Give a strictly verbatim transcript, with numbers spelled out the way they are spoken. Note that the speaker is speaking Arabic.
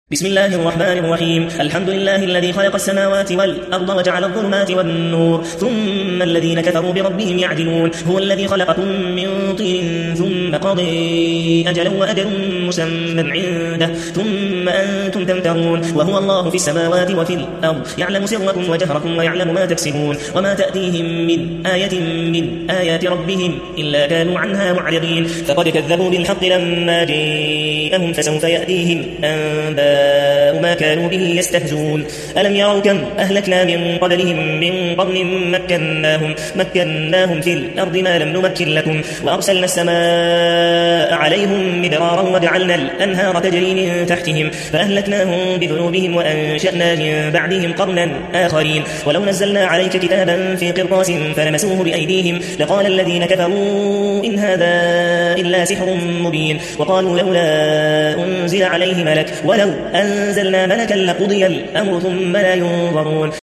بسم الله الرحمن الرحيم. الحمد لله الذي خلق السماوات والأرض وجعل الظلمات والنور ثم الذين كفروا بربهم يعدلون. هو الذي خلقكم من طين ثم قضي أجلا وأجل مسمى عنده ثم أنتم تمترون. وهو الله في السماوات وفي الأرض يعلم سركم وجهركم ويعلم ما تكسبون وما تأتيهم من آية من آيات ربهم إلا كانوا عنها معرضين. فقد كذبوا بالحق لما جاءهم فسوف يأتيهم أنباء ما كانوا به يستهزون. ألم يروا كم أهلكنا من قبلهم من قرن مكناهم, مكناهم في الأرض ما لم نمكن لكم وأرسلنا السماء عليهم مدرارا وجعلنا الأنهار تجري من تحتهم فأهلكناهم بذنوبهم وأنشأنا من بعدهم قرنا آخرين. ولو نزلنا عليك كتابا في قرطاس فلمسوه بأيديهم لقال الذين كفروا إن هذا إلا سحر مبين. وقالوا لولا أنزل عليه ملك ولو أنزلنا ملكا لقضي الأمر ثم لا ينظرون.